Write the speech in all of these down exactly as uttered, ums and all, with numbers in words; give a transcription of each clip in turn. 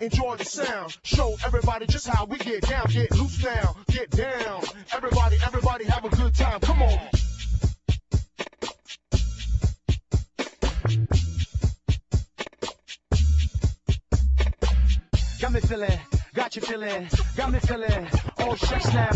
enjoy the sound. Show everybody just how we get down. Get loose now, get down. Everybody, everybody have a good time. Come on. Got me feeling, got you feeling, got me feeling. Oh, shucks now.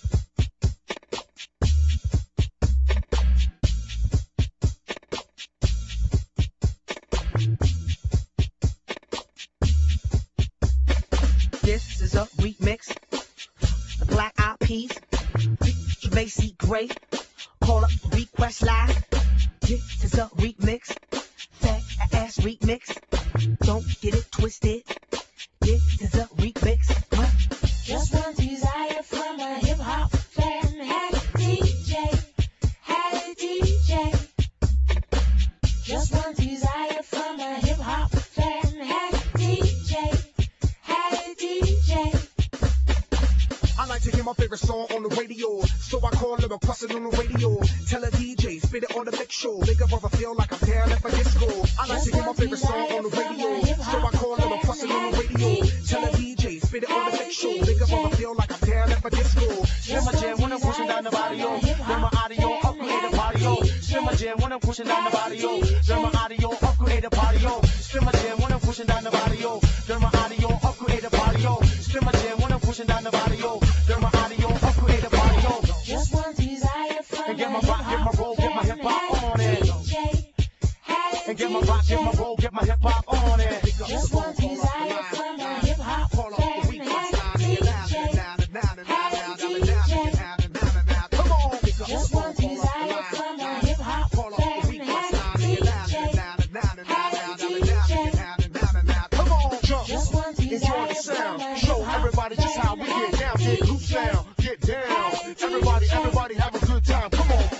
This is a remix. The Black Eyed Peas, Macy Gray. Call up request live. This is a remix. Fat ass remix. Don't get it twisted. This is a remix. What? Just one desire from a hip hop fan. Had a D J, had a D J. Just one desire from a hip hop fan. Had a D J, had a D J. I like to hear my favorite song on the radio, so I call it a bust it on the radio. Tell a D J, spit it on the mix show, make a brother feel like a pair left a disco. I like to hear my favorite song on the radio, so I call it a bust it on the radio. Tell a D J, spit it on the mix show, make a brother feel like a pair left a disco. Spin my jam when I'm pushing down the barrio. Then my audio, upgrade the patio. Spin my jam when I'm pushing down the barrio. Then my audio, upgrade the patio. Spin my jam when I'm pushing down the barrio. Then my audio, upgrade the patio. Spin my jam when I'm pushing down the barrio. Then my audio, upgrade the patio. Just one desire from And get my rock, get my roll, get my hip hop on it. And get my rock, get my roll, get my hip hop on it. Just one desire from a hip hop fan. Had a D J, had a D J. Come on. Just one desire from a hip hop fan. Had a D J, had a D J. Come on, jump. Just one Enjoy desire the from sound. a Show hip hop everybody just how we get down. Get loose now, get down. Everybody, everybody have a good time. Come on.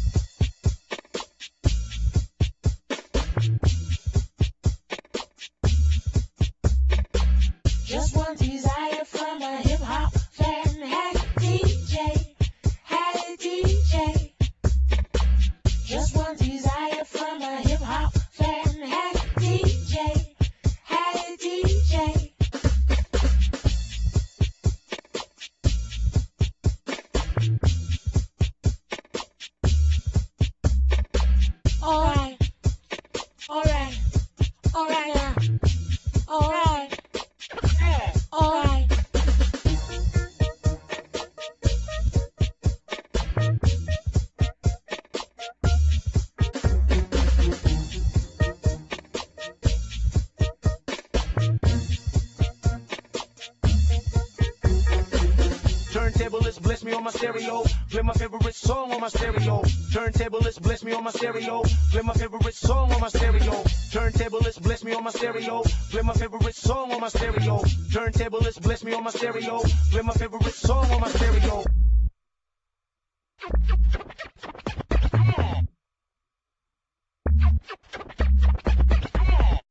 Just one desire from a hip hop fan. Had a D J, had a D J. Just one desire from a hip hop fan. Had a D J, had a D J. Alright, alright, alright now, alright, alright. Turntablists bless me on my stereo. Play my favorite song on my stereo. Turntablists bless me on my stereo. Play my favorite song on my stereo. Turntablists bless me on my stereo. Play my favorite song on my stereo. Turntablists bless me on my stereo. Play my favorite song on my stereo.